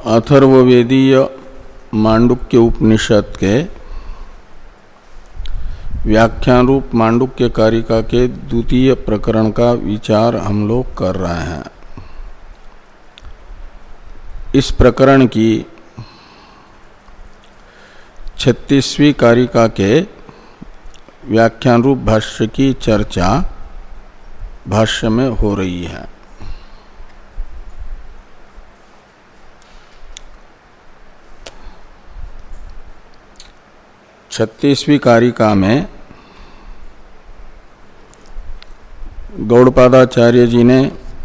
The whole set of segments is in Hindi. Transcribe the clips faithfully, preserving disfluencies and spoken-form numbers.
अथर्ववेदीय मांडुक्य उपनिषद के व्याख्यान रूप मांडुक्य कारिका के द्वितीय प्रकरण का विचार हम लोग कर रहे हैं। इस प्रकरण की छत्तीसवीं कारिका के व्याख्यान रूप भाष्य की चर्चा भाष्य में हो रही है। छत्तीसवीं कारिका में गौड़पादाचार्य जी ने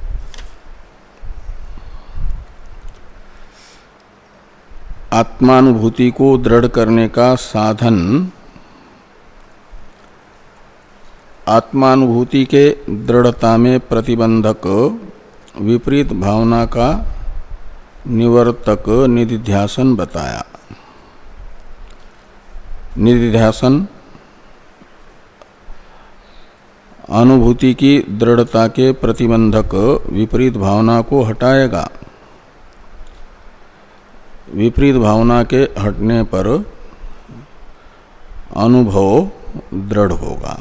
आत्मानुभूति को दृढ़ करने का साधन आत्मानुभूति के दृढ़ता में प्रतिबंधक विपरीत भावना का निवर्तक निधिध्यासन बताया। निधिध्यासन अनुभूति की दृढ़ता के प्रतिबंधक विपरीत भावना को हटाएगा। विपरीत भावना के हटने पर अनुभव दृढ़ होगा।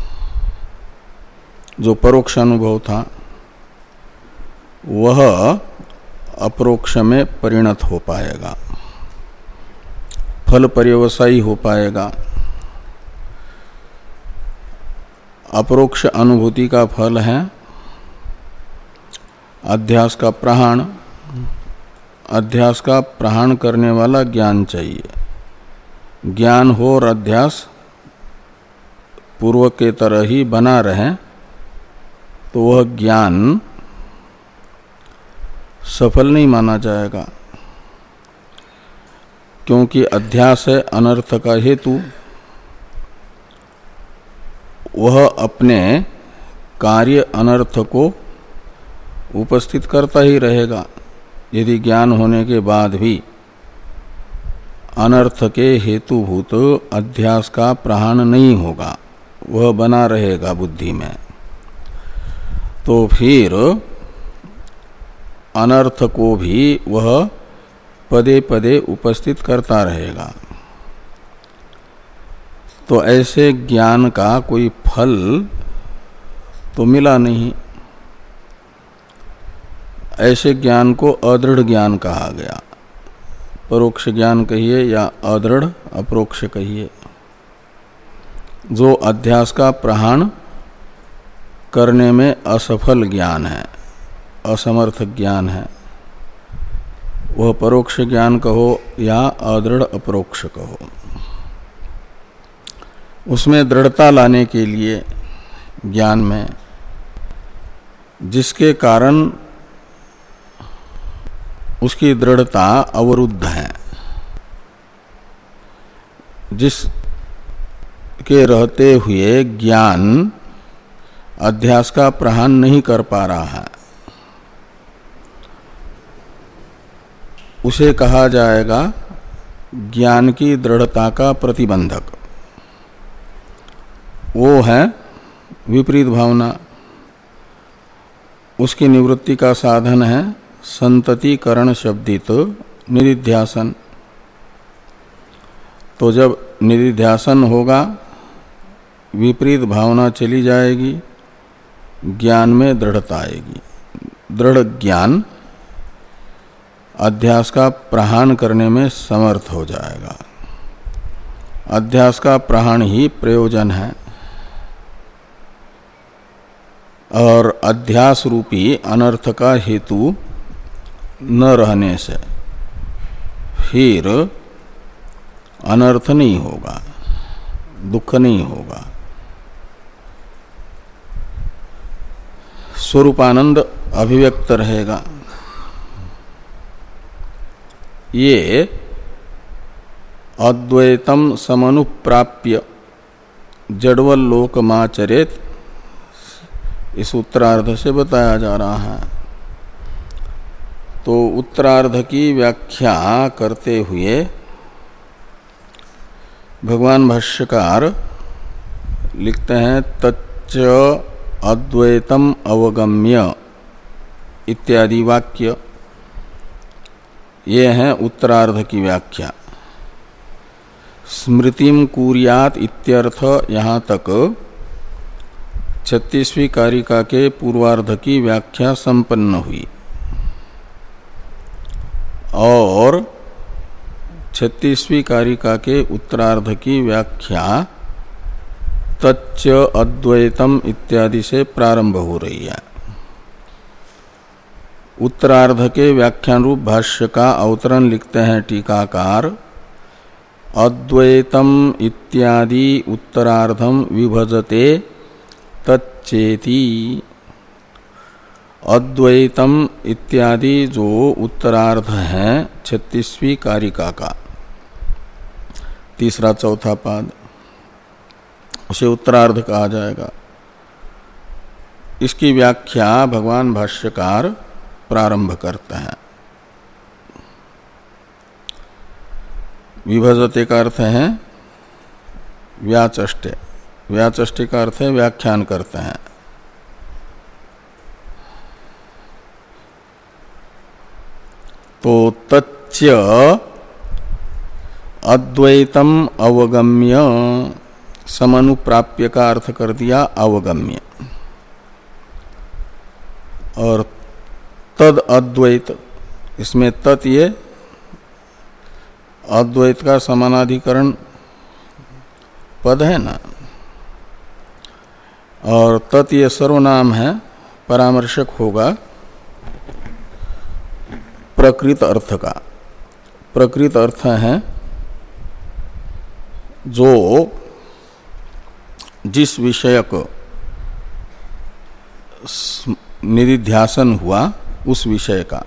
जो परोक्ष अनुभव था वह अपरोक्ष में परिणत हो पाएगा, फल पर्यवसायी हो पाएगा। अपरोक्ष अनुभूति का फल है अध्यास का प्रहाण। अध्यास का प्रहाण करने वाला ज्ञान चाहिए। ज्ञान हो और अध्यास पूर्व के तरह ही बना रहे तो वह ज्ञान सफल नहीं माना जाएगा, क्योंकि अध्यास है अनर्थ का हेतु। वह अपने कार्य अनर्थ को उपस्थित करता ही रहेगा। यदि ज्ञान होने के बाद भी अनर्थ के हेतुभूत अध्यास का प्रहाण नहीं होगा, वह बना रहेगा बुद्धि में, तो फिर अनर्थ को भी वह पदे पदे उपस्थित करता रहेगा। तो ऐसे ज्ञान का कोई फल तो मिला नहीं। ऐसे ज्ञान को अदृढ़ ज्ञान कहा गया। परोक्ष ज्ञान कहिए या अदृढ़ अपरोक्ष कहिए। जो अध्यास का प्रहाण करने में असफल ज्ञान है, असमर्थ ज्ञान है, वह परोक्ष ज्ञान कहो या अदृढ़ अपरोक्ष कहो। उसमें दृढ़ता लाने के लिए ज्ञान में, जिसके कारण उसकी दृढ़ता अवरुद्ध है, जिसके रहते हुए ज्ञान अध्यास का प्रहाण नहीं कर पा रहा है, उसे कहा जाएगा ज्ञान की दृढ़ता का प्रतिबंधक। वो है विपरीत भावना। उसकी निवृत्ति का साधन है संततिकरण शब्दित निधिध्यासन। तो जब निधिध्यासन होगा, विपरीत भावना चली जाएगी, ज्ञान में दृढ़ता आएगी। दृढ़ ज्ञान अध्यास का प्रहाण करने में समर्थ हो जाएगा। अध्यास का प्रहाण ही प्रयोजन है, और अध्यास रूपी अनर्थ का हेतु न रहने से फिर अनर्थ नहीं होगा, दुख नहीं होगा। स्वरूपानंद अभिव्यक्त रहेगा। ये अद्वैतम समनुप्राप्य जड़वल्लोकमाचरेत, इस उत्तरार्ध से बताया जा रहा है। तो उत्तरार्ध की व्याख्या करते हुए भगवान भाष्यकार लिखते हैं तच्च अद्वैतम अवगम्य इत्यादि वाक्य। ये हैं उत्तरार्ध की व्याख्या। स्मृतिम कुर्यात इत्यर्थ यहाँ तक छत्तीसवीं कारिका के पूर्वार्ध की व्याख्या संपन्न हुई और छत्तीसवीं कारिका के उत्तरार्ध की व्याख्या तच्च अद्वैतम इत्यादि से प्रारंभ हो रही है। उत्तरार्ध के व्याख्यान रूप भाष्य का अवतरण लिखते हैं टीकाकार, अद्वैतम इत्यादि उत्तरार्धम विभजते तच्चेति। अद्वैतम इत्यादि जो उत्तरार्ध है छत्तीसवीं कारिका का तीसरा चौथा पाद, उसे उत्तरार्ध कहा जाएगा। इसकी व्याख्या भगवान भाष्यकार प्रारंभ करते हैं। विभजते का अर्थ है व्याचष्टे, व्याचष्टे का अर्थ है व्याख्यान करते हैं। तो तच्च अद्वैतम अवगम्य, समनुप्राप्य का अर्थ कर दिया अवगम्य, और तद अद्वैत, इसमें तत् ये अद्वैत का समानाधिकरण पद है ना, और तत् ये सर्वनाम है, परामर्शक होगा प्रकृत अर्थ का। प्रकृत अर्थ है जो जिस विषयक निधिध्यासन हुआ उस विषय का,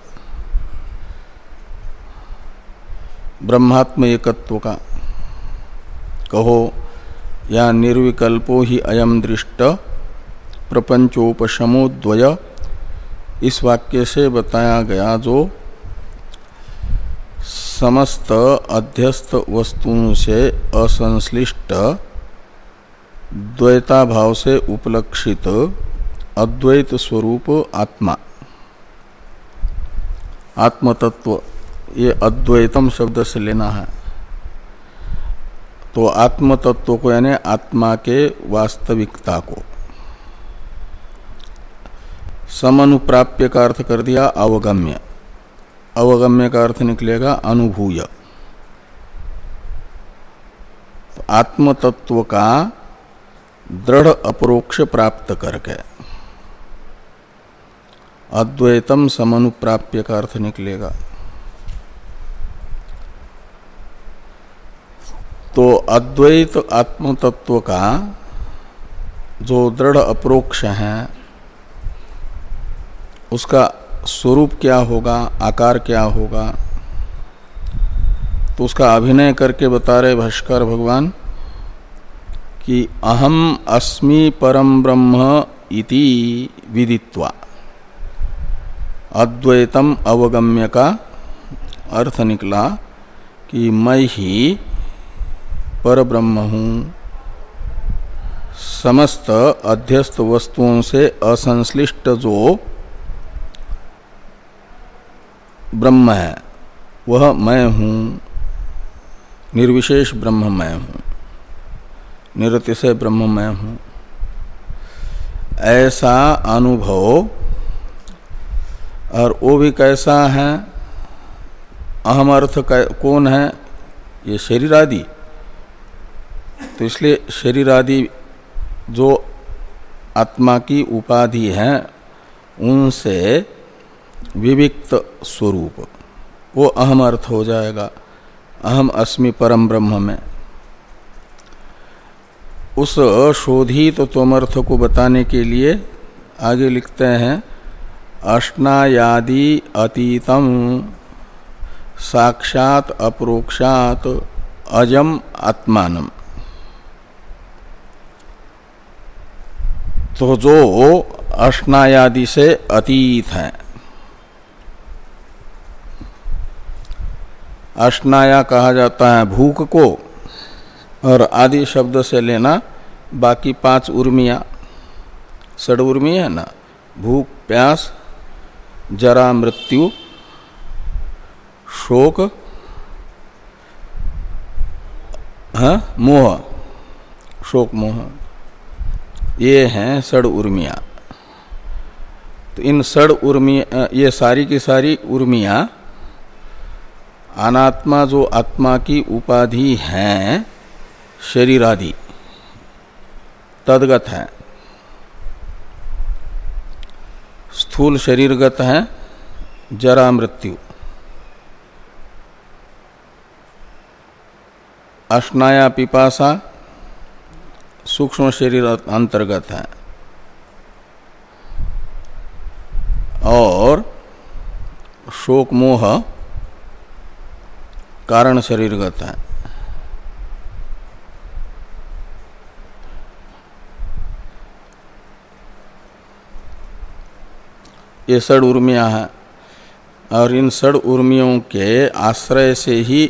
ब्रह्मात्म एकत्व का कहो, या निर्विकल्पो ही अयम दृष्ट प्रपंचोपशमोद्वय, इस वाक्य से बताया गया जो समस्त अध्यस्त वस्तुओं से असंश्लिष्ट द्वैता भाव से उपलक्षित अद्वैत स्वरूप आत्मा, आत्मतत्व, ये अद्वैतम शब्द से लेना है। तो आत्मतत्व को यानी आत्मा के वास्तविकता को, समनुप्राप्य का अर्थ कर दिया अवगम्य, अवगम्य का अर्थ निकलेगा अनुभूय। तो आत्मतत्व का दृढ़ अपरोक्ष प्राप्त करके अद्वैतम समनुप्राप्य का अर्थ निकलेगा। तो अद्वैत आत्मतत्व का जो दृढ़ अपरोक्ष है उसका स्वरूप क्या होगा, आकार क्या होगा, तो उसका अभिनय करके बता रहे भाष्कर भगवान कि अहम अस्मि परम ब्रह्म इति विदित्वा। अद्वैतम अवगम्य का अर्थ निकला कि मैं ही पर ब्रह्म हूँ, समस्त अध्यस्त वस्तुओं से असंश्लिष्ट जो ब्रह्म है वह मैं हूँ, निर्विशेष ब्रह्म मैं हूँ, निरतिशय ब्रह्म मैं हूँ। ऐसा अनुभव, और वो भी कैसा है, अहम अर्थ कौन है, ये शरीर आदि। तो इसलिए शरीर आदि जो आत्मा की उपाधि है उनसे विविक्त स्वरूप, वो अहम अर्थ हो जाएगा अहम अस्मि परम ब्रह्म में। उस शोधित तो त्वमर्थ को बताने के लिए आगे लिखते हैं, अष्टायादि अतीतम साक्षात अपरोक्षात अजम आत्मानम। तो जो अष्टायादि से अतीत है, अष्टाया कहा जाता है भूख को, और आदि शब्द से लेना बाकी पांच उर्मियाँ, षड उर्मी है ना, भूख, प्यास, जरा, मृत्यु, शोक, हाँ मोह, शोक मोह, ये हैं षड उर्मियां। तो इन षड उर्मियां, ये सारी की सारी उर्मियां अनात्मा जो आत्मा की उपाधि हैं शरीर आदि तदगत है। स्थूल शरीरगत है जरा मृत्यु, अश्नाया पिपासा सूक्ष्म शरीर अंतर्गत है, और शोक मोह कारण शरीरगत है। ये षड उर्मियां हैं, और इन षड उर्मियों के आश्रय से ही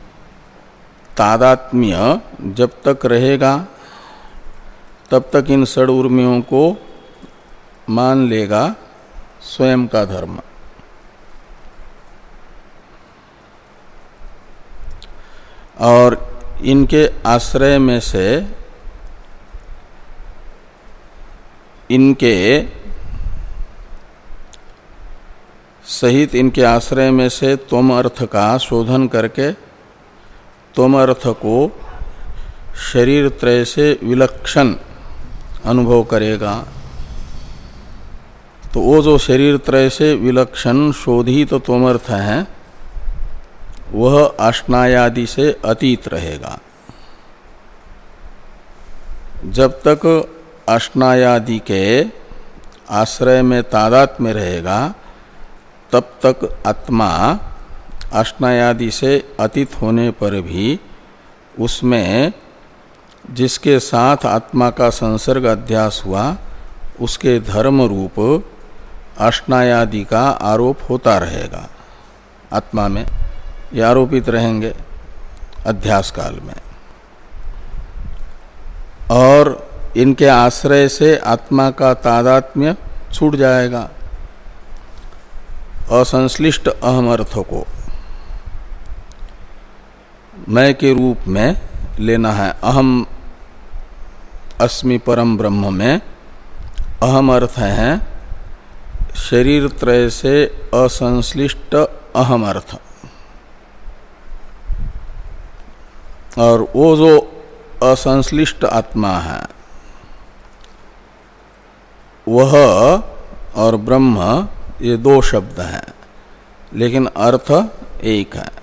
तादात्म्य जब तक रहेगा तब तक इन षड उर्मियों को मान लेगा स्वयं का धर्म। और इनके आश्रय में से, इनके सहित इनके आश्रय में से त्वम अर्थ का शोधन करके त्वम अर्थ को शरीर त्रय से विलक्षण अनुभव करेगा। तो वो जो शरीर त्रय से विलक्षण शोधित तो त्वम अर्थ है वह अश्नायादि से अतीत रहेगा। जब तक अश्नायादि के आश्रय में तादात में रहेगा तब तक आत्मा अश्नायादि से अतीत होने पर भी उसमें जिसके साथ आत्मा का संसर्ग अध्यास हुआ उसके धर्म रूप अश्नायादि का आरोप होता रहेगा। आत्मा में ये आरोपित रहेंगे अध्यास काल में, और इनके आश्रय से आत्मा का तादात्म्य छूट जाएगा। असंश्लिष्ट अहम अर्थ को मैं के रूप में लेना है। अहम अस्मि परम ब्रह्म में अहम अर्थ है शरीर त्रय से असंश्लिष्ट अहम अर्थ, और वो जो असंश्लिष्ट आत्मा है वह और ब्रह्म ये दो शब्द हैं, लेकिन अर्थ एक है।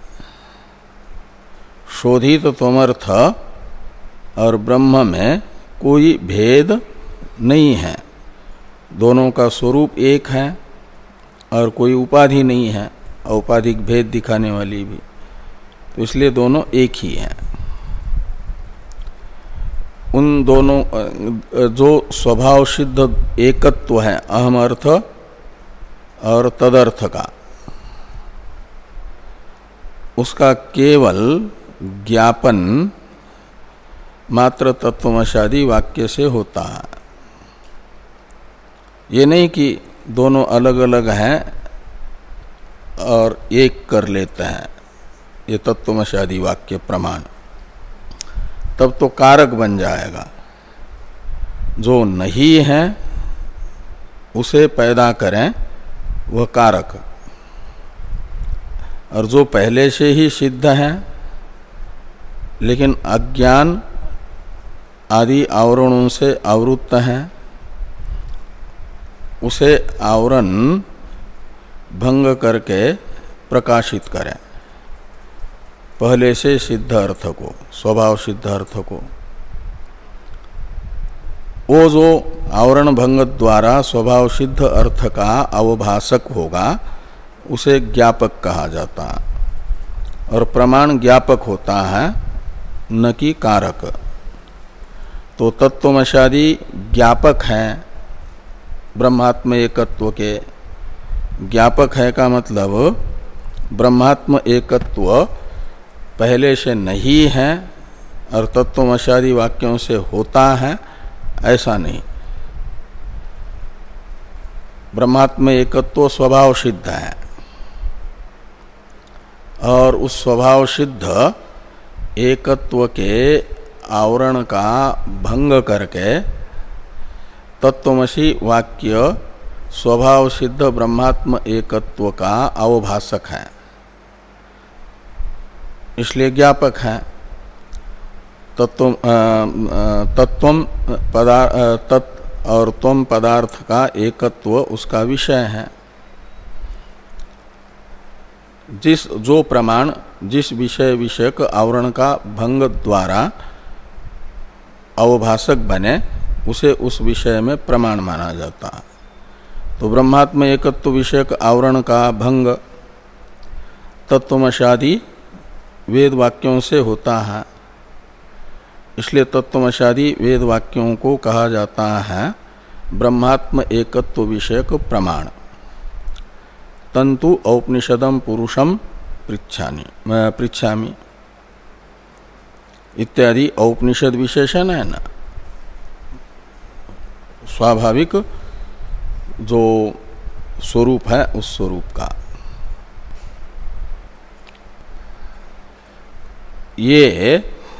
शोधित त्वमर्थ और ब्रह्म में कोई भेद नहीं है, दोनों का स्वरूप एक है और कोई उपाधि नहीं है, औपाधिक भेद दिखाने वाली भी, तो इसलिए दोनों एक ही हैं। उन दोनों जो स्वभाव सिद्ध एकत्व है अहम अर्थ और तदर्थ का, उसका केवल ज्ञापन मात्र तत्वमशादी वाक्य से होता है। ये नहीं कि दोनों अलग अलग हैं और एक कर लेते हैं, ये तत्वमशादी वाक्य प्रमाण, तब तो कारक बन जाएगा। जो नहीं है उसे पैदा करें वह कारक, और जो पहले से ही सिद्ध है लेकिन अज्ञान आदि आवरणों से आवृत्त है उसे आवरण भंग करके प्रकाशित करें पहले से सिद्ध अर्थ को, स्वभाव सिद्ध अर्थ को। वो जो आवरण भंग द्वारा स्वभाव सिद्ध अर्थ का अवभाषक होगा उसे ज्ञापक कहा जाता है, और प्रमाण ज्ञापक होता है न कि कारक। तो तत्वमशादी ज्ञापक है ब्रह्मात्म एकत्व के। ज्ञापक है का मतलब ब्रह्मात्म एकत्व पहले से नहीं है और तत्वमशादी वाक्यों से होता है, ऐसा नहीं। ब्रह्मात्म एकत्व स्वभाव सिद्ध है और उस स्वभाव सिद्ध एकत्व के आवरण का भंग करके तत्वमसि वाक्य स्वभाव सिद्ध ब्रह्मात्म एकत्व का अवभाषक है, इसलिए ज्ञापक है। तत्व तत्वम पदार्थ तत् और त्वम पदार्थ का एकत्व उसका विषय है। जिस जो प्रमाण जिस विषय विषयक आवरण का भंग द्वारा अवभाषक बने उसे उस विषय में प्रमाण माना जाता है। तो ब्रह्मात्म एकत्व विषयक आवरण का भंग तत्वमशादि वेद वाक्यों से होता है, इसलिए तत्वमशादि वेद वाक्यों को कहा जाता है ब्रह्मात्म एकत्व विषयक प्रमाण। तंतु औपनिषदम पुरुषम पृच्छामि पृच्छामि इत्यादि औपनिषद विशेषण है ना, स्वाभाविक जो स्वरूप है उस स्वरूप का। ये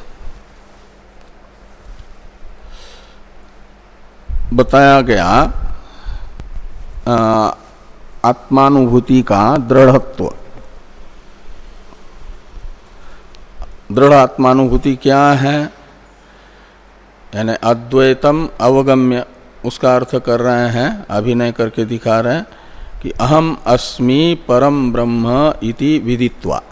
बताया गया आत्मानुभूति का दृढ़त्व। दृढ़ आत्मानुभूति क्या है? यानी अद्वैतम अवगम्य, उसका अर्थ कर रहे हैं, अभिनय करके दिखा रहे हैं कि अहम अस्मि परम ब्रह्म इति विदित्वा।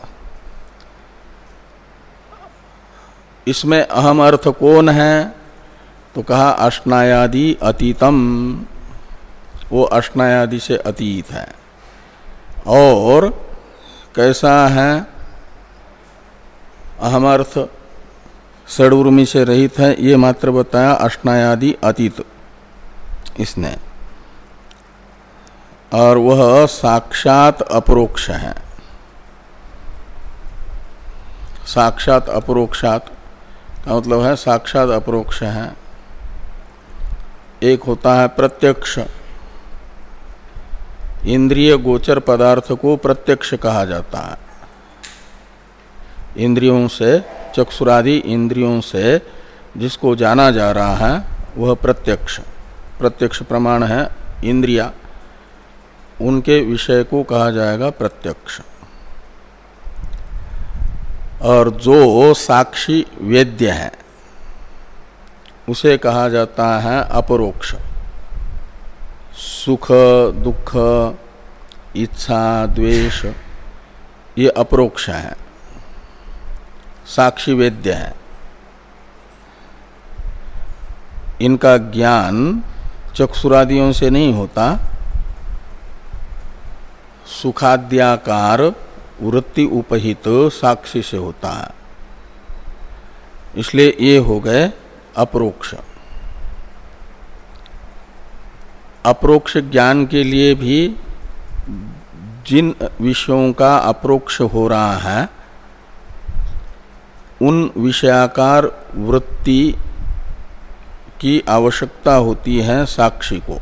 इसमें अहम अर्थ कौन है? तो कहा अष्टायादि अतीतम, वो अष्टायादि से अतीत है। और कैसा है अहम अर्थ? षडूर्मि से रहित है, ये मात्र बताया अष्टायादि अतीत इसने। और वह साक्षात अपरोक्ष है। साक्षात अपरोक्षात का मतलब है साक्षात अपरोक्ष है। एक होता है प्रत्यक्ष, इंद्रिय गोचर पदार्थ को प्रत्यक्ष कहा जाता है। इंद्रियों से, चक्षुरादि इंद्रियों से जिसको जाना जा रहा है वह प्रत्यक्ष प्रत्यक्ष प्रमाण है। इंद्रिया, उनके विषय को कहा जाएगा प्रत्यक्ष। और जो साक्षी वेद्य है उसे कहा जाता है अपरोक्ष। सुख दुख इच्छा द्वेष ये अपरोक्ष है, साक्षी वेद्य है। इनका ज्ञान चक्षुरादियों से नहीं होता, सुखाद्याकार वृत्ति उपहित साक्षी से होता है। इसलिए ये हो गए अपरोक्ष। अपरोक्ष ज्ञान के लिए भी जिन विषयों का अपरोक्ष हो रहा है उन विषयाकार वृत्ति की आवश्यकता होती है साक्षी को।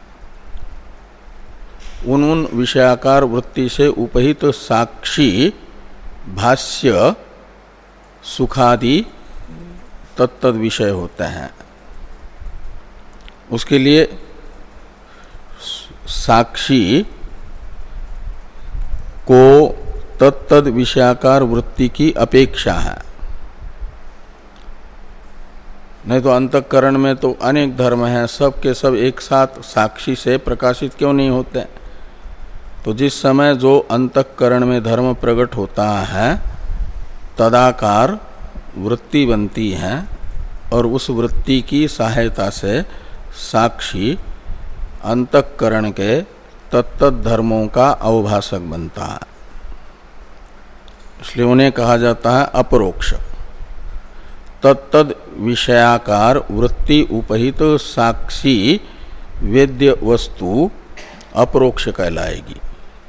उन उन विषयाकार वृत्ति से उपहित साक्षी भाष्य सुखादि तत्तद विषय होते हैं। उसके लिए साक्षी को तत्तद विषयाकार वृत्ति की अपेक्षा है। नहीं तो अंतःकरण में तो अनेक धर्म हैं, सब के सब एक साथ साक्षी से प्रकाशित क्यों नहीं होते? तो जिस समय जो अंतःकरण में धर्म प्रकट होता है तदाकार वृत्ति बनती है और उस वृत्ति की सहायता से साक्षी अंतःकरण के तत्तद धर्मों का अवभाषक बनता है। इसलिए उन्हें कहा जाता है अपरोक्ष। तत्तद विषयाकार वृत्ति उपहित साक्षी वेद्य वस्तु अपरोक्ष कहलाएगी।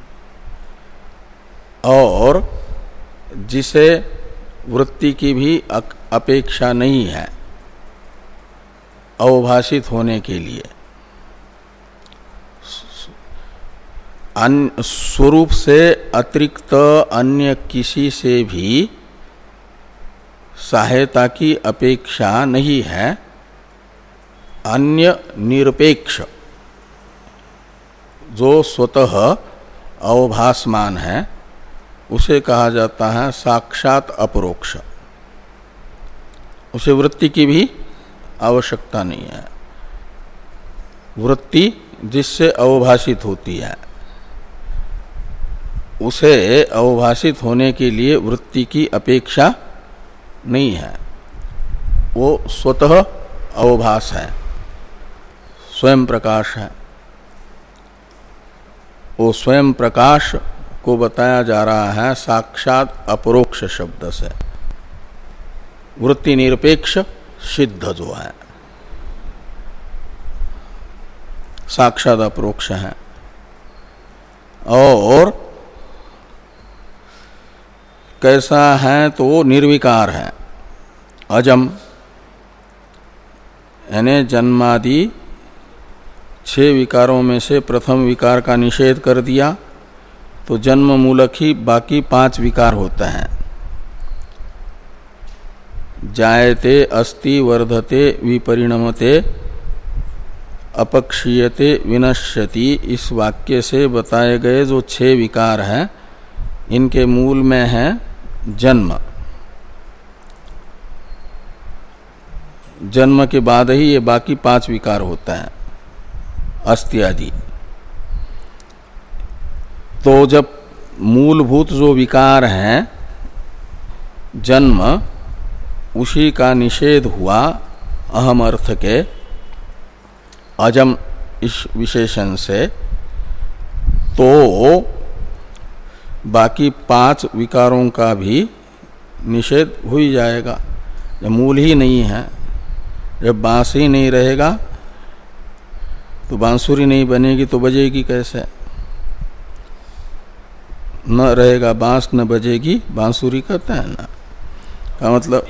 और जिसे वृत्ति की भी अपेक्षा नहीं है अवभाषित होने के लिए, अन्य स्वरूप से अतिरिक्त अन्य किसी से भी सहायता की अपेक्षा नहीं है। अन्य निरपेक्ष जो स्वतः अवभासमान है उसे कहा जाता है साक्षात अपरोक्ष। उसे वृत्ति की भी आवश्यकता नहीं है। वृत्ति जिससे अवभाषित होती है उसे अवभाषित होने के लिए वृत्ति की अपेक्षा नहीं है। वो स्वतः अवभास है, स्वयं प्रकाश है। वो स्वयं प्रकाश को बताया जा रहा है साक्षात अपरोक्ष शब्द से। वृत्ति निरपेक्ष सिद्ध जो है साक्षात अपरोक्ष है। और कैसा है तो वो निर्विकार है, अजम, यानी जन्मादि छह विकारों में से प्रथम विकार का निषेध कर दिया तो जन्म मूलक ही बाकी पांच विकार होते हैं। जायते, अस्ति, वर्धते, विपरिणमते, अपक्षीयते, विनश्यति, इस वाक्य से बताए गए जो छह विकार हैं इनके मूल में है जन्म। जन्म के बाद ही ये बाकी पांच विकार होता है, अस्ति आदि। तो जब मूलभूत जो विकार हैं जन्म, उसी का निषेध हुआ अहम अर्थ के अजम इस विशेषण से, तो बाकी पांच विकारों का भी निषेध हो ही जाएगा। जब मूल ही नहीं है, जब बांस ही नहीं रहेगा तो बांसुरी नहीं बनेगी तो बजेगी कैसे? न रहेगा बांस न बजेगी बांसुरी, कहते हैं ना। का मतलब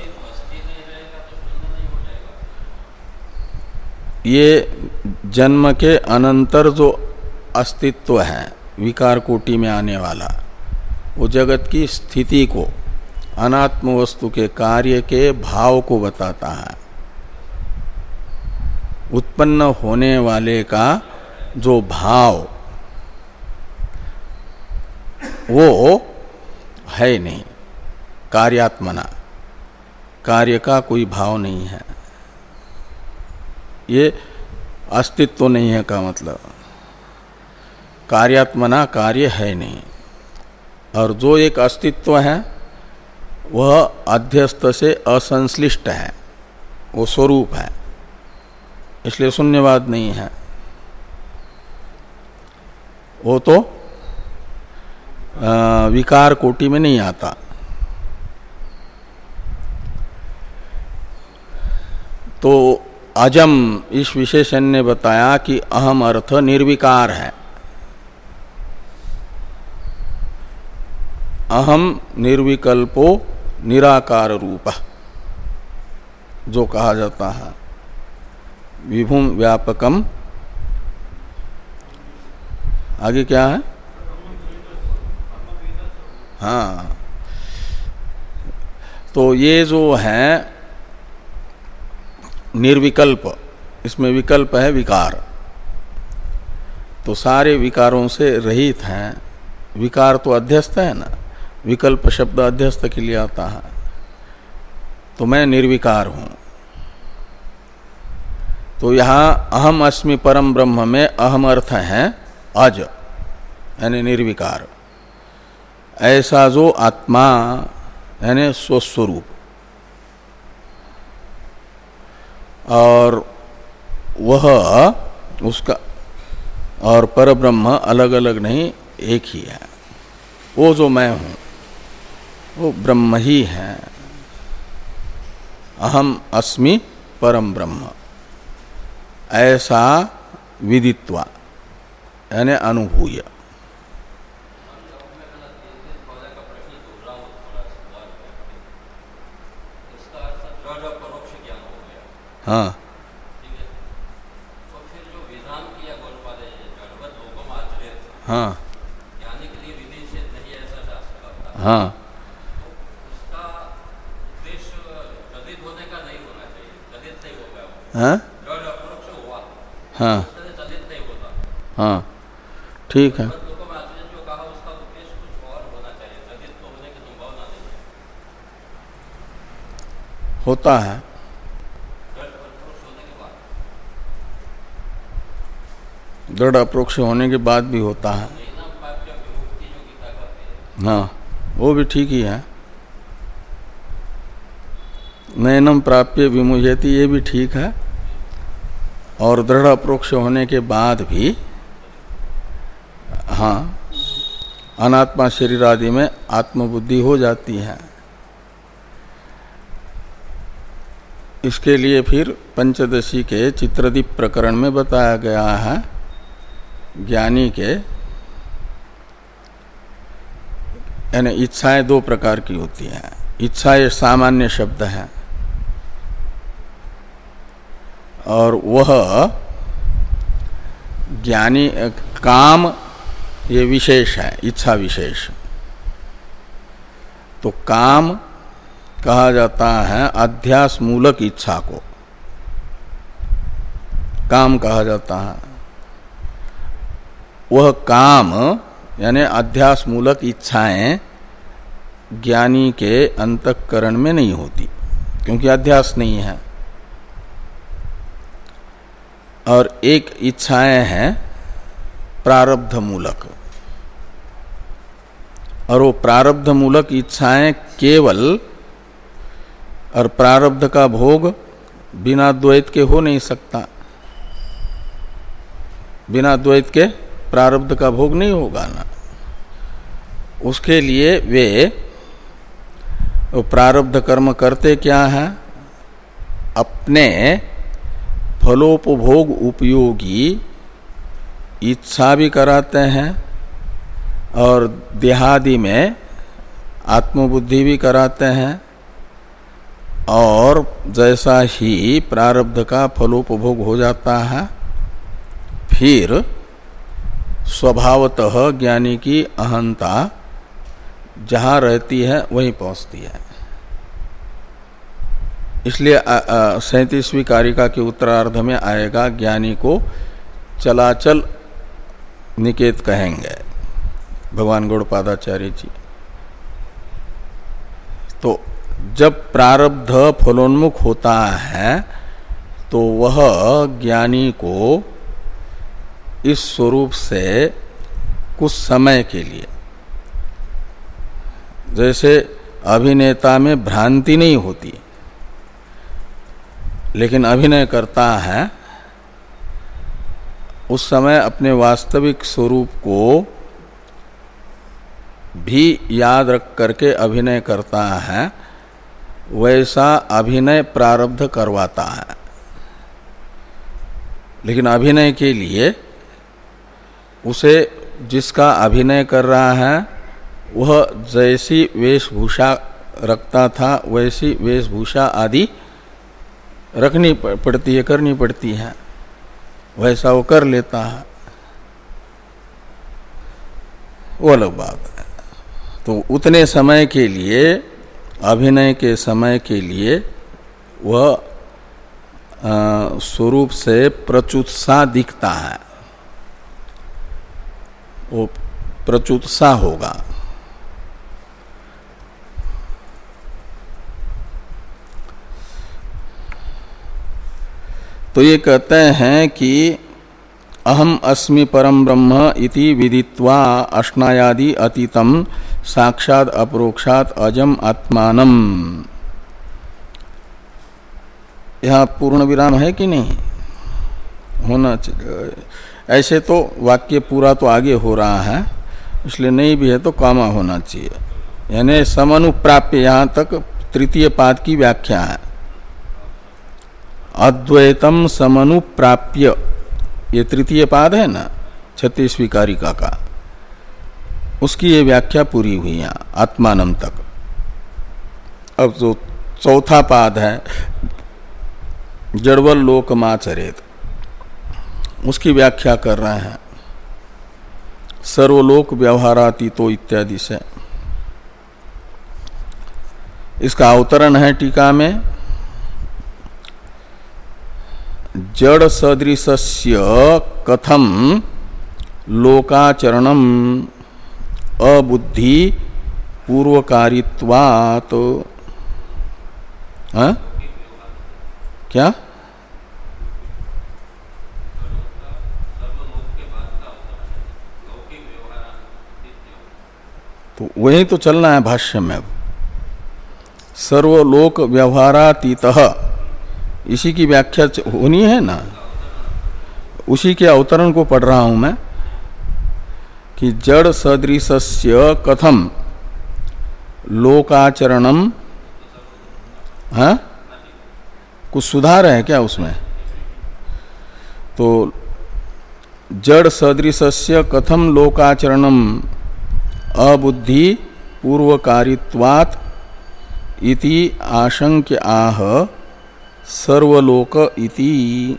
ये जन्म के अनंतर जो अस्तित्व है विकार कोटि में आने वाला, वो जगत की स्थिति को, अनात्म वस्तु के कार्य के भाव को बताता है। उत्पन्न होने वाले का जो भाव वो है नहीं, कार्यात्मना, कार्य का कोई भाव नहीं है। ये अस्तित्व नहीं है का मतलब, कार्यात्मना कार्य है नहीं। और जो एक अस्तित्व है वह अध्यस्त से असंश्लिष्ट है, वो स्वरूप है, इसलिए शून्यवाद नहीं है। वो तो आ, विकार कोटि में नहीं आता। तो अजम इस विशेषण ने बताया कि अहम अर्थ निर्विकार है। अहम निर्विकल्पो निराकार रूप जो कहा जाता है, विभुम व्यापकम, आगे क्या है? हाँ, तो ये जो है निर्विकल्प, इसमें विकल्प है विकार, तो सारे विकारों से रहित हैं। विकार तो अध्यस्त है ना, विकल्प शब्द अध्यस्त के लिए आता है। तो मैं निर्विकार हूं। तो यहां अहम अस्मि परम ब्रह्म में अहम अर्थ है अज, यानी निर्विकार। ऐसा जो आत्मा यानी स्वस्वरूप, और वह उसका और परब्रह्म अलग अलग नहीं, एक ही है। वो जो मैं हूं वो ब्रह्म ही है। अहम अस्मि परम ब्रह्म, ऐसा विदित्वा यानी अनुभूय। हाँ, हाँ, हाँ उसका उद्देश्य चलित होने का नहीं होना चाहिए, चलित नहीं होगा, हाँ जड़ अपरोक्ष हुआ, हाँ उससे चलित नहीं होता। हाँ ठीक है। लोगों में आपने जो कहा उसका उद्देश्य कुछ और होना चाहिए, चलित तो होने की संभावना नहीं है। होता है जड़ अपरोक्ष होने के बाद, दृढ़ अप्रोक्ष होने के बाद भी होता है। नैनम प्राप्य विमुक्ति जो गीता कहती है, हाँ वो भी ठीक ही है। नैनम प्राप्य विमुह्यति ये भी ठीक है। और दृढ़ अप्रोक्ष होने के बाद भी हाँ अनात्मा शरीर आदि में आत्मबुद्धि हो जाती है। इसके लिए फिर पंचदशी के चित्रदीप प्रकरण में बताया गया है ज्ञानी के यानी इच्छाएं दो प्रकार की होती हैं। इच्छा ये सामान्य शब्द है और वह ज्ञानी काम ये विशेष है, इच्छा विशेष। तो काम कहा जाता है अध्यास मूलक इच्छा को काम कहा जाता है। वह काम यानी अध्यास मूलक इच्छाएं ज्ञानी के अंतःकरण में नहीं होती क्योंकि अध्यास नहीं है। और एक इच्छाएं हैं प्रारब्ध मूलक, और वो प्रारब्ध मूलक इच्छाएं केवल और प्रारब्ध का भोग बिना द्वैत के हो नहीं सकता। बिना द्वैत के प्रारब्ध का भोग नहीं होगा ना। उसके लिए वे प्रारब्ध कर्म करते क्या है, अपने फलोपभोग उपयोगी इच्छा भी कराते हैं और देहादि में आत्मबुद्धि भी कराते हैं। और जैसा ही प्रारब्ध का फलोपभोग हो जाता है फिर स्वभावतः ज्ञानी की अहंता जहाँ रहती है वहीं पहुँचती है। इसलिए सैंतीसवीं कारिका के उत्तरार्ध में आएगा ज्ञानी को चलाचल निकेत कहेंगे भगवान गौड़पादाचार्य जी। तो जब प्रारब्ध फलोन्मुख होता है तो वह ज्ञानी को इस स्वरूप से कुछ समय के लिए, जैसे अभिनेता में भ्रांति नहीं होती लेकिन अभिनय करता है, उस समय अपने वास्तविक स्वरूप को भी याद रख करके अभिनय करता है, वैसा अभिनय प्रारब्ध करवाता है। लेकिन अभिनय के लिए उसे जिसका अभिनय कर रहा है वह जैसी वेशभूषा रखता था वैसी वेशभूषा आदि रखनी पड़ती है, करनी पड़ती है, वैसा वो कर लेता है, वो अलग बात है। तो उतने समय के लिए, अभिनय के समय के लिए वह स्वरूप से प्रचुत्सा दिखता है, वो प्रचुत्सा होगा। तो ये कहते हैं कि अहम अस्मि परम ब्रह्म इति विदित्वा अष्टायादि अतीतम साक्षात अपरोक्षात अजम आत्मानम। यहाँ पूर्ण विराम है कि नहीं? होना चाहिए। ऐसे तो वाक्य पूरा तो आगे हो रहा है, इसलिए नहीं भी है तो कामा होना चाहिए। यानी समनुप्राप्य, यहाँ तक तृतीय पाद की व्याख्या है। अद्वैतम समनुप्राप्य, ये तृतीय पाद है ना छत्तीसवीं कारिका का, उसकी ये व्याख्या पूरी हुई यहाँ आत्मानम तक। अब जो चौथा पाद है जड़वल लोकमाचरेत, उसकी व्याख्या कर रहे हैं सर्वलोक व्यवहारातीतो इत्यादि से। इसका अवतरण है टीका में, जड़ सदृशस्य कथम लोकाचरणम अबुद्धि पूर्वकारित्वात्। हाँ? क्या? तो वही तो चलना है भाष्य में। अब सर्वलोक व्यवहारातीतः, इसी की व्याख्या होनी है ना, उसी के अवतरण को पढ़ रहा हूं मैं कि जड़ सदृशस्य कथम लोकाचरणम। हाँ, कुछ सुधार है क्या उसमें? तो जड़ सदृशस्य कथम लोकाचरणम अबुद्धि पूर्वकारित्वात् इति आशंक्य आह सर्वलोक इति।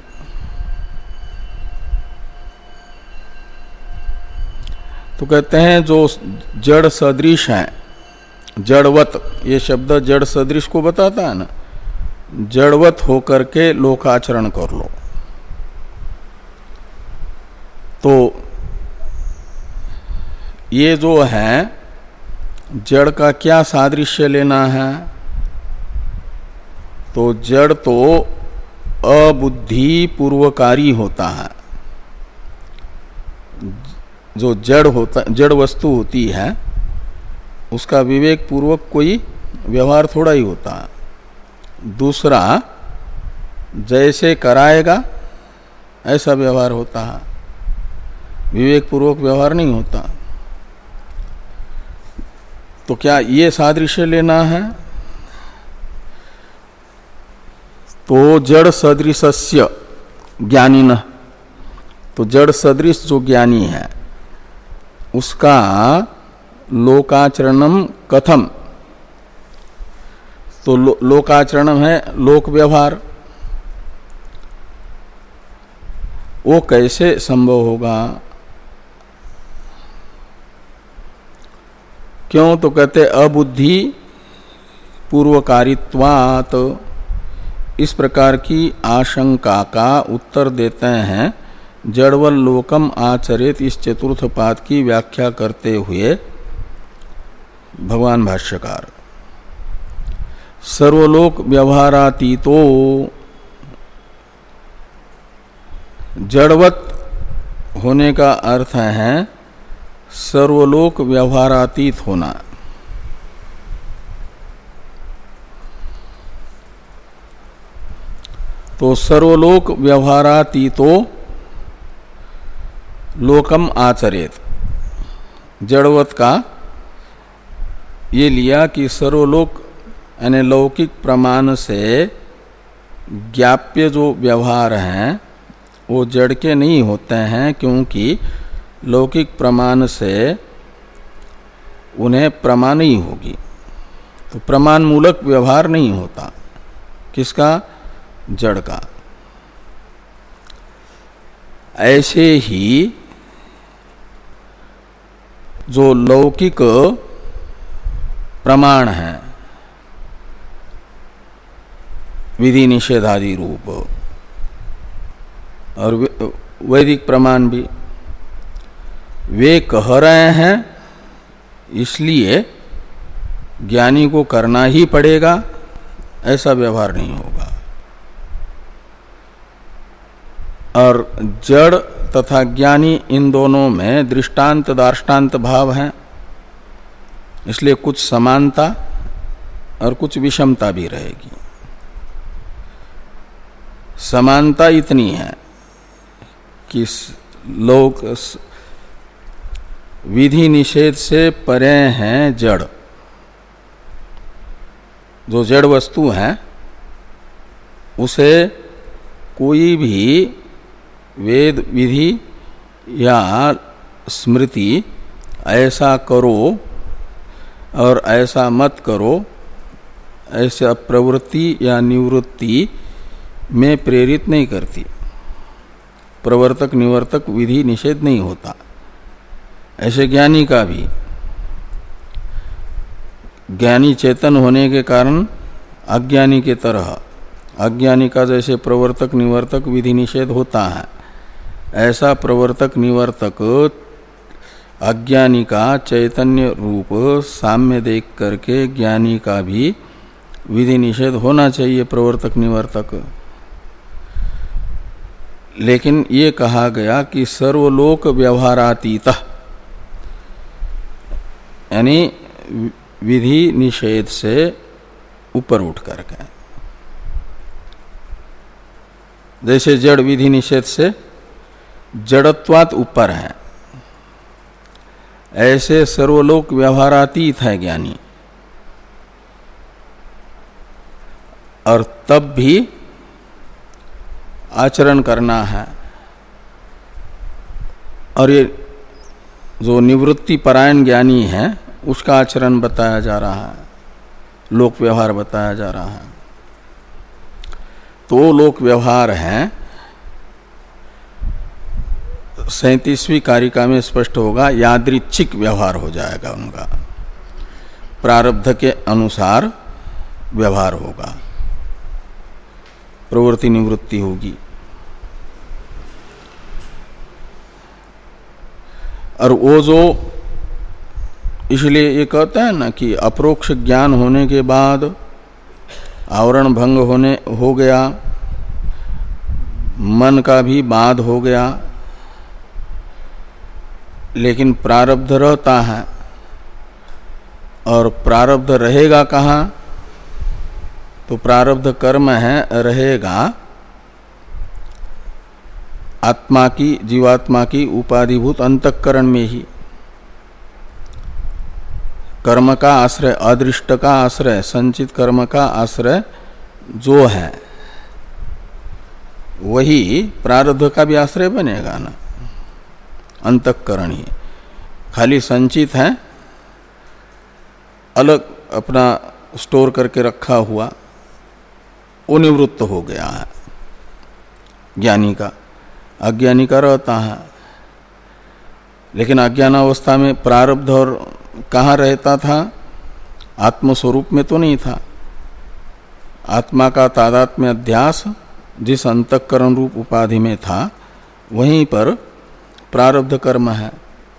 तो कहते हैं जो जड़ सदृश है, जड़वत, ये शब्द जड़ सदृश को बताता है ना, जड़वत होकर के लोकाचरण कर लो। तो ये जो है जड़ का क्या सादृश्य लेना है? तो जड़ तो अबुद्धि पूर्वकारी होता है। जो जड़ होता, जड़ वस्तु होती है, उसका विवेक पूर्वक कोई व्यवहार थोड़ा ही होता है। दूसरा, जैसे कराएगा ऐसा व्यवहार होता है, विवेक पूर्वक व्यवहार नहीं होता। तो क्या ये सादृश्य लेना है? तो जड़ सदृशस्य ज्ञानिन, तो जड़ सदृश जो ज्ञानी है उसका लोकाचरणम कथम, तो लो, लोकाचरणम है लोक व्यवहार, वो कैसे संभव होगा? क्यों? तो कहते अबुद्धि पूर्वकारित्वात्। इस प्रकार की आशंका का उत्तर देते हैं जड़वल लोकम आचरेत इस चतुर्थ पाद की व्याख्या करते हुए भगवान भाष्यकार। सर्वलोक व्यवहारातीतो, जड़वत होने का अर्थ है सर्वलोक व्यवहारातीत होना। तो सर्वलोक व्यवहारातीतो लोकम आचरेत, जड़वत का ये लिया कि सर्वलोक यानी लौकिक प्रमाण से ज्ञाप्य जो व्यवहार हैं वो जड़ के नहीं होते हैं, क्योंकि लौकिक प्रमाण से उन्हें प्रमा नहीं होगी, तो प्रमाण मूलक व्यवहार नहीं होता। किसका? जड़ का। ऐसे ही जो लौकिक प्रमाण है विधि निषेधादि रूप, और वैदिक प्रमाण भी, वे कह रहे हैं इसलिए ज्ञानी को करना ही पड़ेगा, ऐसा व्यवहार नहीं होगा। और जड़ तथा ज्ञानी इन दोनों में दृष्टांत दार्ष्टान्त भाव है, इसलिए कुछ समानता और कुछ विषमता भी रहेगी। समानता इतनी है कि लोग विधि निषेध से परे हैं जड़, जो जड़ वस्तु है उसे कोई भी वेद विधि या स्मृति ऐसा करो और ऐसा मत करो, ऐसा प्रवृत्ति या निवृत्ति में प्रेरित नहीं करती। प्रवर्तक निवर्तक विधि निषेध नहीं होता। ऐसे ज्ञानी का भी ज्ञानी चेतन होने के कारण अज्ञानी के तरह, अज्ञानी का जैसे प्रवर्तक निवर्तक विधि निषेध होता है, ऐसा प्रवर्तक निवर्तक अज्ञानी का चैतन्य रूप साम्य देख करके ज्ञानी का भी विधि निषेध होना चाहिए, प्रवर्तक निवर्तक। लेकिन ये कहा गया कि सर्वलोक व्यवहारातीत, यानी विधि निषेध से ऊपर उठ करके, जैसे जड़ विधि निषेध से जड़त्वात ऊपर है, ऐसे सर्वलोक व्यवहारातीत है ज्ञानी। और तब भी आचरण करना है। और ये जो निवृत्ति परायण ज्ञानी है उसका आचरण बताया जा रहा है, लोक व्यवहार बताया जा रहा है। तो लोक व्यवहार है, सैंतीसवीं कारिका में स्पष्ट होगा, यादृच्छिक व्यवहार हो जाएगा उनका, प्रारब्ध के अनुसार व्यवहार होगा, प्रवृत्ति निवृत्ति होगी। और वो जो, इसलिए ये कहते हैं ना कि अप्रोक्ष ज्ञान होने के बाद आवरण भंग होने हो गया, मन का भी बाध हो गया, लेकिन प्रारब्ध रहता है। और प्रारब्ध रहेगा कहाँ? तो प्रारब्ध कर्म है रहेगा आत्मा की, जीवात्मा की उपाधिभूत अंतःकरण में ही। कर्म का आश्रय, अदृष्ट का आश्रय, संचित कर्म का आश्रय जो है वही प्रारब्ध का भी आश्रय बनेगा ना, अंतःकरण ही। खाली संचित है, अलग अपना स्टोर करके रखा हुआ, वो निवृत्त हो गया है ज्ञानी का, अज्ञानी का रहता है। लेकिन अज्ञानावस्था में प्रारब्ध और कहाँ रहता था? आत्मस्वरूप में तो नहीं था। आत्मा का तादात्म्य अध्यास जिस अंतःकरण रूप उपाधि में था वहीं पर प्रारब्ध कर्म है।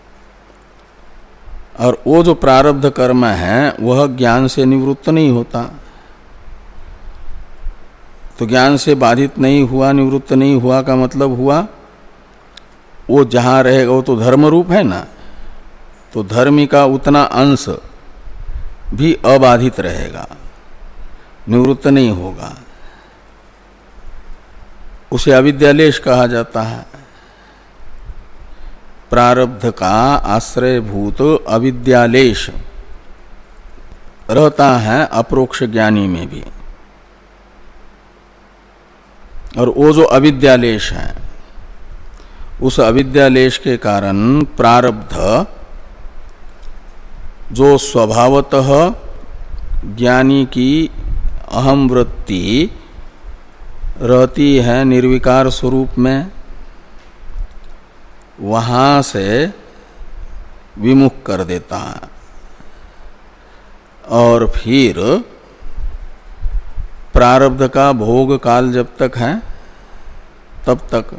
और वो जो प्रारब्ध कर्म है वह ज्ञान से निवृत्त नहीं होता। तो ज्ञान से बाधित नहीं हुआ, निवृत्त नहीं हुआ का मतलब हुआ वो जहाँ रहेगा वो तो धर्म रूप है ना, तो धर्मी का उतना अंश भी अबाधित रहेगा, निवृत्त नहीं होगा। उसे अविद्यालेश कहा जाता है। प्रारब्ध का आश्रयभूत अविद्यालेश रहता है अप्रोक्ष ज्ञानी में भी। और वो जो अविद्यालेश है, उस अविद्यालेश के कारण प्रारब्ध जो स्वभावतः ज्ञानी की अहम वृत्ति रहती है निर्विकार स्वरूप में, वहाँ से विमुख कर देता है। और फिर प्रारब्ध का भोग काल जब तक है तब तक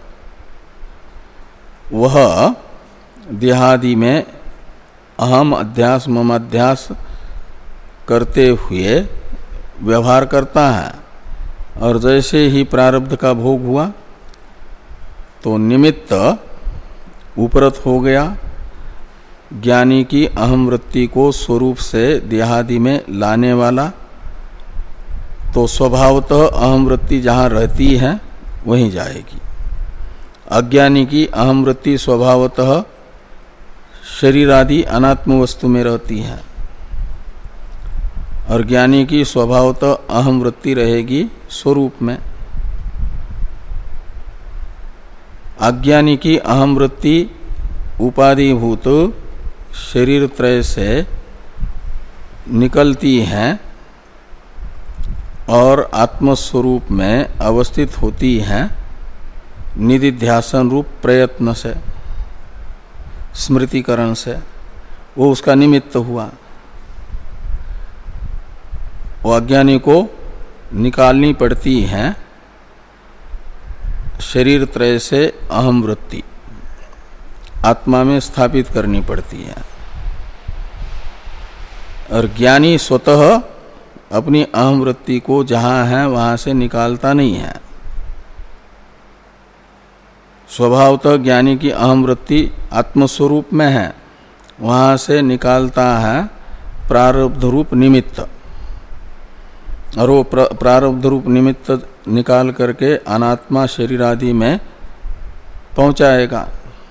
वह देहादि में अहम अध्यास मम अध्यास करते हुए व्यवहार करता है। और जैसे ही प्रारब्ध का भोग हुआ तो निमित्त उपरत हो गया, ज्ञानी की अहम वृत्ति को स्वरूप से देहादि में लाने वाला। तो स्वभावतः अहम वृत्ति जहाँ रहती है वहीं जाएगी। अज्ञानी की अहम वृत्ति स्वभावतः शरीर आदि अनात्म वस्तु में रहती है, और ज्ञानी की स्वभावतः अहम वृत्ति रहेगी स्वरूप में। अज्ञानी की अहम वृत्ति उपाधिभूत शरीर त्रय से निकलती है और आत्मस्वरूप में अवस्थित होती है निधिध्यासन रूप प्रयत्न से, स्मृतिकरण से। वो उसका निमित्त हुआ। वो अज्ञानी को निकालनी पड़ती हैं शरीर त्रय से अहम वृत्ति आत्मा में स्थापित करनी पड़ती है। और ज्ञानी स्वतः अपनी अहम वृत्ति को जहाँ है वहाँ से निकालता नहीं है। स्वभावतः ज्ञानी की अहम वृत्ति आत्मस्वरूप में है, वहाँ से निकालता है प्रारब्ध रूप निमित्त, और वो प्रारब्ध रूप निमित्त निकाल करके अनात्मा शरीर आदि में पहुँचाएगा।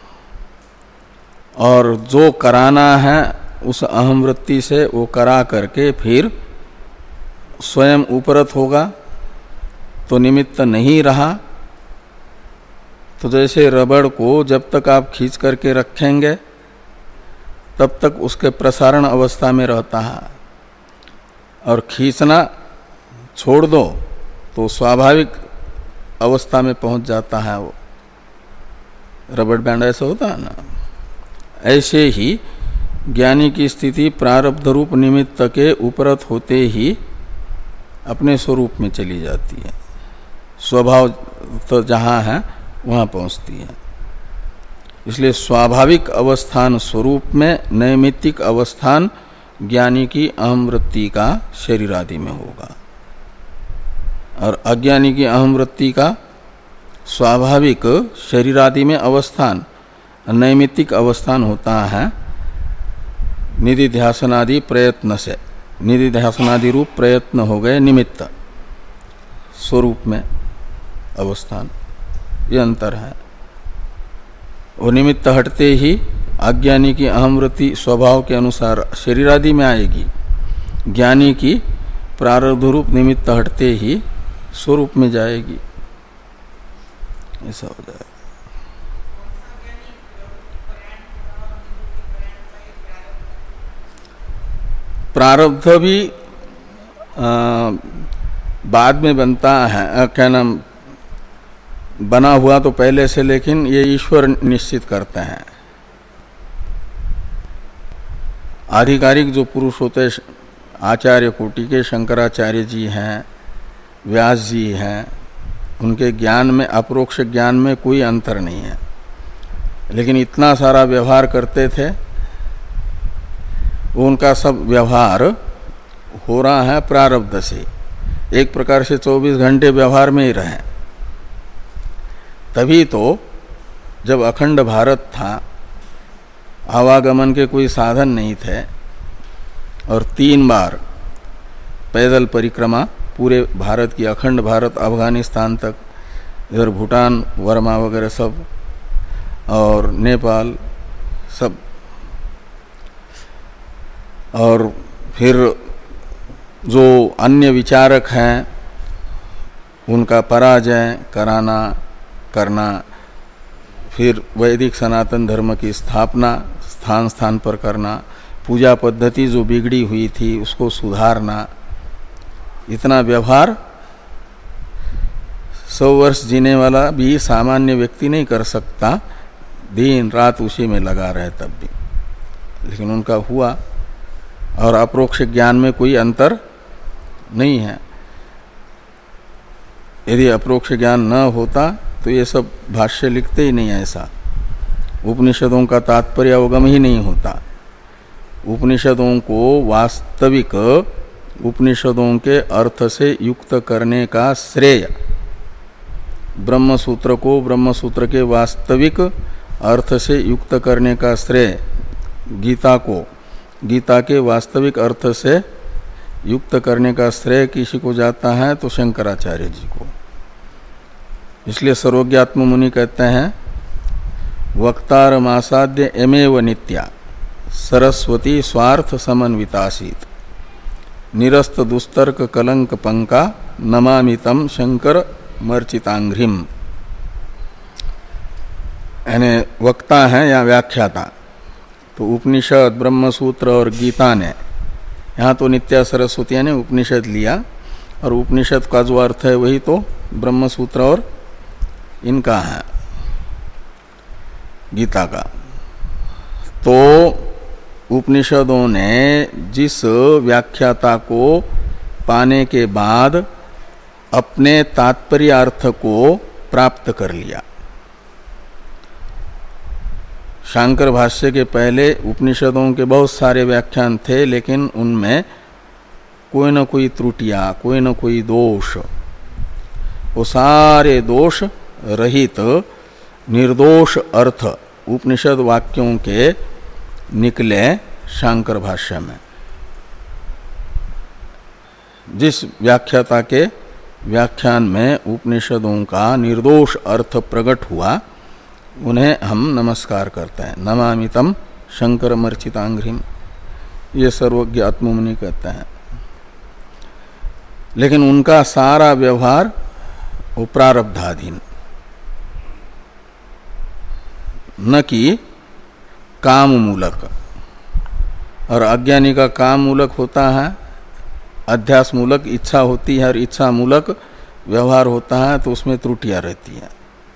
और जो कराना है उस अहम वृत्ति से वो करा करके फिर स्वयं उपरत होगा, तो निमित्त नहीं रहा। तो जैसे रबड़ को जब तक आप खींच करके रखेंगे तब तक उसके प्रसारण अवस्था में रहता है, और खींचना छोड़ दो तो स्वाभाविक अवस्था में पहुंच जाता है। वो रबड़ बैंड ऐसा होता है ना। ऐसे ही ज्ञानी की स्थिति प्रारब्ध रूप निमित्त के उपरत होते ही अपने स्वरूप में चली जाती है, स्वभाव तो जहाँ है वहाँ पहुँचती है। इसलिए स्वाभाविक अवस्थान स्वरूप में नैमित्तिक अवस्थान ज्ञानी की अहम वृत्ति का शरीर आदि में होगा, और अज्ञानी की अहम वृत्ति का स्वाभाविक शरीर आदि में अवस्थान नैमित्तिक अवस्थान होता है निधिध्यासनादि प्रयत्न से। निधिध्यासनादि रूप प्रयत्न हो गए निमित्त स्वरूप में अवस्थान, ये अंतर है। वो निमित्त हटते ही अज्ञानी की अहम वृत्ति स्वभाव के अनुसार शरीर आदि में आएगी, ज्ञानी की प्रारब्ध रूप निमित्त हटते ही स्वरूप में जाएगी। ऐसा हो जाएगा। प्रारब्ध भी आ, बाद में बनता है, क्या नाम, बना हुआ तो पहले से, लेकिन ये ईश्वर निश्चित करते हैं। आधिकारिक जो पुरुष होते हैं आचार्य कोटि के, शंकराचार्य जी हैं, व्यास जी हैं, उनके ज्ञान में अपरोक्ष ज्ञान में कोई अंतर नहीं है, लेकिन इतना सारा व्यवहार करते थे, उनका सब व्यवहार हो रहा है प्रारब्ध से। एक प्रकार से चौबीस घंटे व्यवहार में ही रहे। तभी तो जब अखंड भारत था, आवागमन के कोई साधन नहीं थे, और तीन बार पैदल परिक्रमा पूरे भारत की, अखंड भारत अफगानिस्तान तक, इधर भूटान वर्मा वगैरह सब, और नेपाल सब, और फिर जो अन्य विचारक हैं उनका पराजय कराना करना, फिर वैदिक सनातन धर्म की स्थापना स्थान स्थान पर करना, पूजा पद्धति जो बिगड़ी हुई थी उसको सुधारना, इतना व्यवहार सौ वर्ष जीने वाला भी सामान्य व्यक्ति नहीं कर सकता, दिन रात उसी में लगा रहे तब भी। लेकिन उनका हुआ, और अप्रोक्ष ज्ञान में कोई अंतर नहीं है। यदि अप्रोक्ष ज्ञान न होता तो ये सब भाष्य लिखते ही नहीं, ऐसा उपनिषदों का तात्पर्य अवगम ही नहीं होता। उपनिषदों को वास्तविक उपनिषदों के अर्थ से युक्त करने का श्रेय, ब्रह्म सूत्र को ब्रह्म सूत्र के वास्तविक अर्थ से युक्त करने का श्रेय, गीता को गीता के वास्तविक अर्थ से युक्त करने का श्रेय किसी को जाता है तो शंकराचार्य जी को। इसलिए सर्वज्ञात्म मुनि कहते हैं, वक्तार मासाद्य एमेव नित्या सरस्वती स्वार्थ समन्वितासीत निरस्त दुस्तर्क कलंक पंका नमामितम शंकर मर्चितांघ्रिम। यानी वक्ता है या व्याख्याता, तो उपनिषद ब्रह्मसूत्र और गीता ने, यहाँ तो नित्या सरस्वती ने उपनिषद लिया, और उपनिषद का जो अर्थ है वही तो ब्रह्मसूत्र और इनका है गीता का। तो उपनिषदों ने जिस व्याख्याता को पाने के बाद अपने तात्पर्य अर्थ को प्राप्त कर लिया। शांकर भाष्य के पहले उपनिषदों के बहुत सारे व्याख्यान थे, लेकिन उनमें कोई न कोई त्रुटियां, कोई न कोई दोष, वो सारे दोष रहित निर्दोष अर्थ उपनिषद वाक्यों के निकले शांकर भाष्य में। जिस व्याख्याता के व्याख्यान में उपनिषदों का निर्दोष अर्थ प्रकट हुआ, उन्हें हम नमस्कार करते हैं। नमामितम शंकर मर्चितांघ्रिम, ये सर्वज्ञ आत्ममुनि कहते हैं। लेकिन उनका सारा व्यवहार वो प्रारब्धाधीन, न कि काम मूलक। और अज्ञानी का काम मूलक होता है, अध्यास मूलक इच्छा होती है, और इच्छा मूलक व्यवहार होता है, तो उसमें त्रुटियां रहती हैं।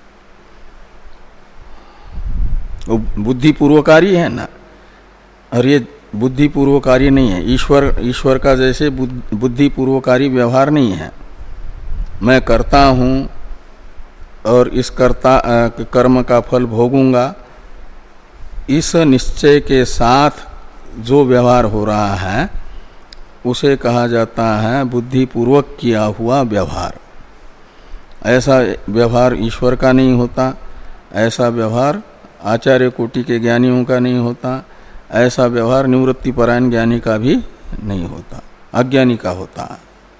वो बुद्धि पूर्वकारी है ना, और ये बुद्धि पूर्वकारी नहीं है। ईश्वर ईश्वर का जैसे बुद्धि पूर्वकारी व्यवहार नहीं है। मैं करता हूँ और इस कर्ता कर्म का फल भोगूंगा, इस निश्चय के साथ जो व्यवहार हो रहा है उसे कहा जाता है बुद्धि पूर्वक किया हुआ व्यवहार। ऐसा व्यवहार ईश्वर का नहीं होता, ऐसा व्यवहार आचार्य कोटि के ज्ञानियों का नहीं होता, ऐसा व्यवहार निवृत्ति परायण ज्ञानी का भी नहीं होता, अज्ञानी का होता है।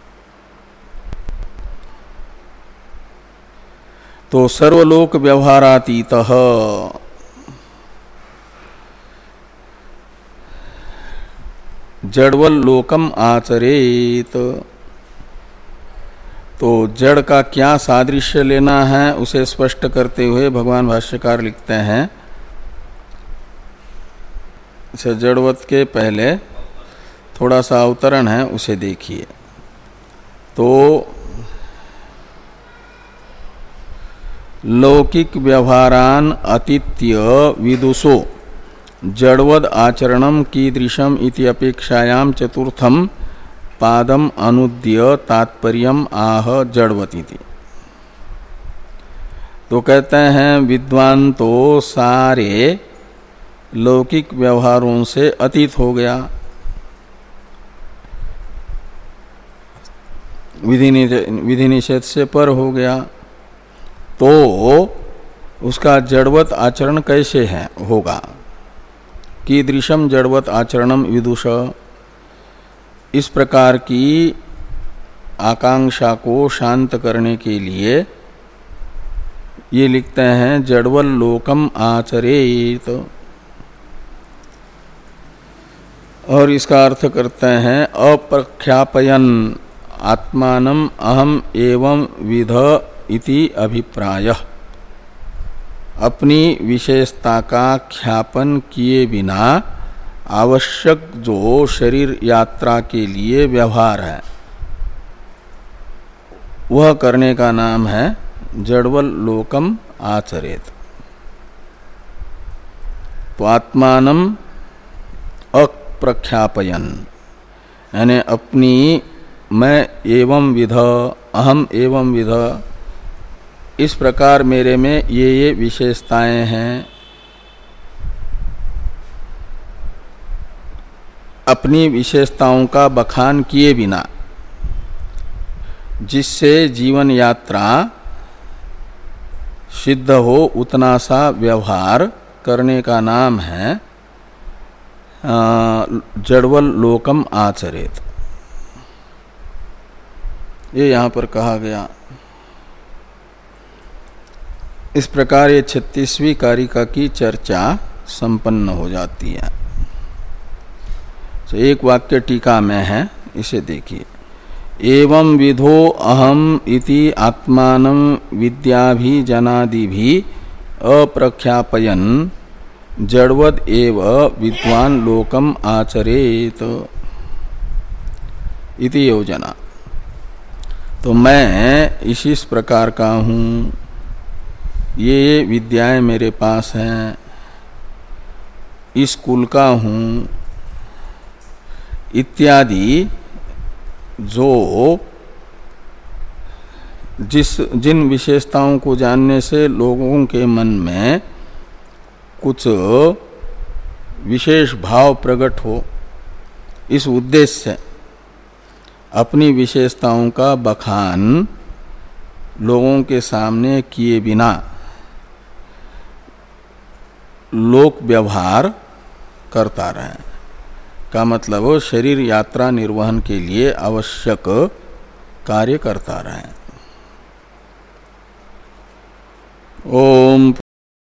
तो सर्वलोक व्यवहारातीतः जड़वल लोकम आचरेत। तो जड़ का क्या सादृश्य लेना है उसे स्पष्ट करते हुए भगवान भाष्यकार लिखते हैं, जड़वत के पहले थोड़ा सा अवतरण है, उसे देखिए। तो लौकिक व्यवहारान अतीत्य विदुषो जड़वद आचरणम कीदृशम इति अपेक्षायाम चतुर्थम पादम अनुद्य तात्पर्यम आह जड़वतीति। तो कहते हैं विद्वान तो सारे लौकिक व्यवहारों से अतीत हो गया, विधि निषेध से पर हो गया, तो उसका जड़वत आचरण कैसे है होगा। कीदृशम जड़वत आचरणम विदुष, इस प्रकार की आकांक्षा को शांत करने के लिए ये लिखते हैं जड़वल लोकम आचरेत। और इसका अर्थ करते हैं अप्रख्यापयन आत्मानम अहम एवं विध इति अभिप्राय। अपनी विशेषता का ख्यापन किए बिना आवश्यक जो शरीर यात्रा के लिए व्यवहार है वह करने का नाम है जड़वल लोकम आचरेत। तो आत्मानम अप्रख्यापयन यानी अपनी मैं एवं विध, अहम एवं विध, इस प्रकार मेरे में ये ये विशेषताएं हैं, अपनी विशेषताओं का बखान किए बिना, जिससे जीवन यात्रा सिद्ध हो उतना सा व्यवहार करने का नाम है जड़वल लोकम आचरेत। ये यहाँ पर कहा गया। इस प्रकार ये छत्तीसवीं कारिका की चर्चा संपन्न हो जाती है। तो एक वाक्य टीका में है, इसे देखिए। एवं विधो अहम इति आत्मानं विद्याभिजनादिभि अप्रख्यापयन जड़वद एव विद्वान लोकम आचरेत इति योजना। तो मैं इसी प्रकार का हूँ, ये विद्याएं मेरे पास हैं, इस कुल का हूँ इत्यादि जो जिस जिन विशेषताओं को जानने से लोगों के मन में कुछ विशेष भाव प्रकट हो, इस उद्देश्य से अपनी विशेषताओं का बखान लोगों के सामने किए बिना लोक व्यवहार करता रहे का मतलब शरीर यात्रा निर्वहन के लिए आवश्यक कार्य करता रहे। ओम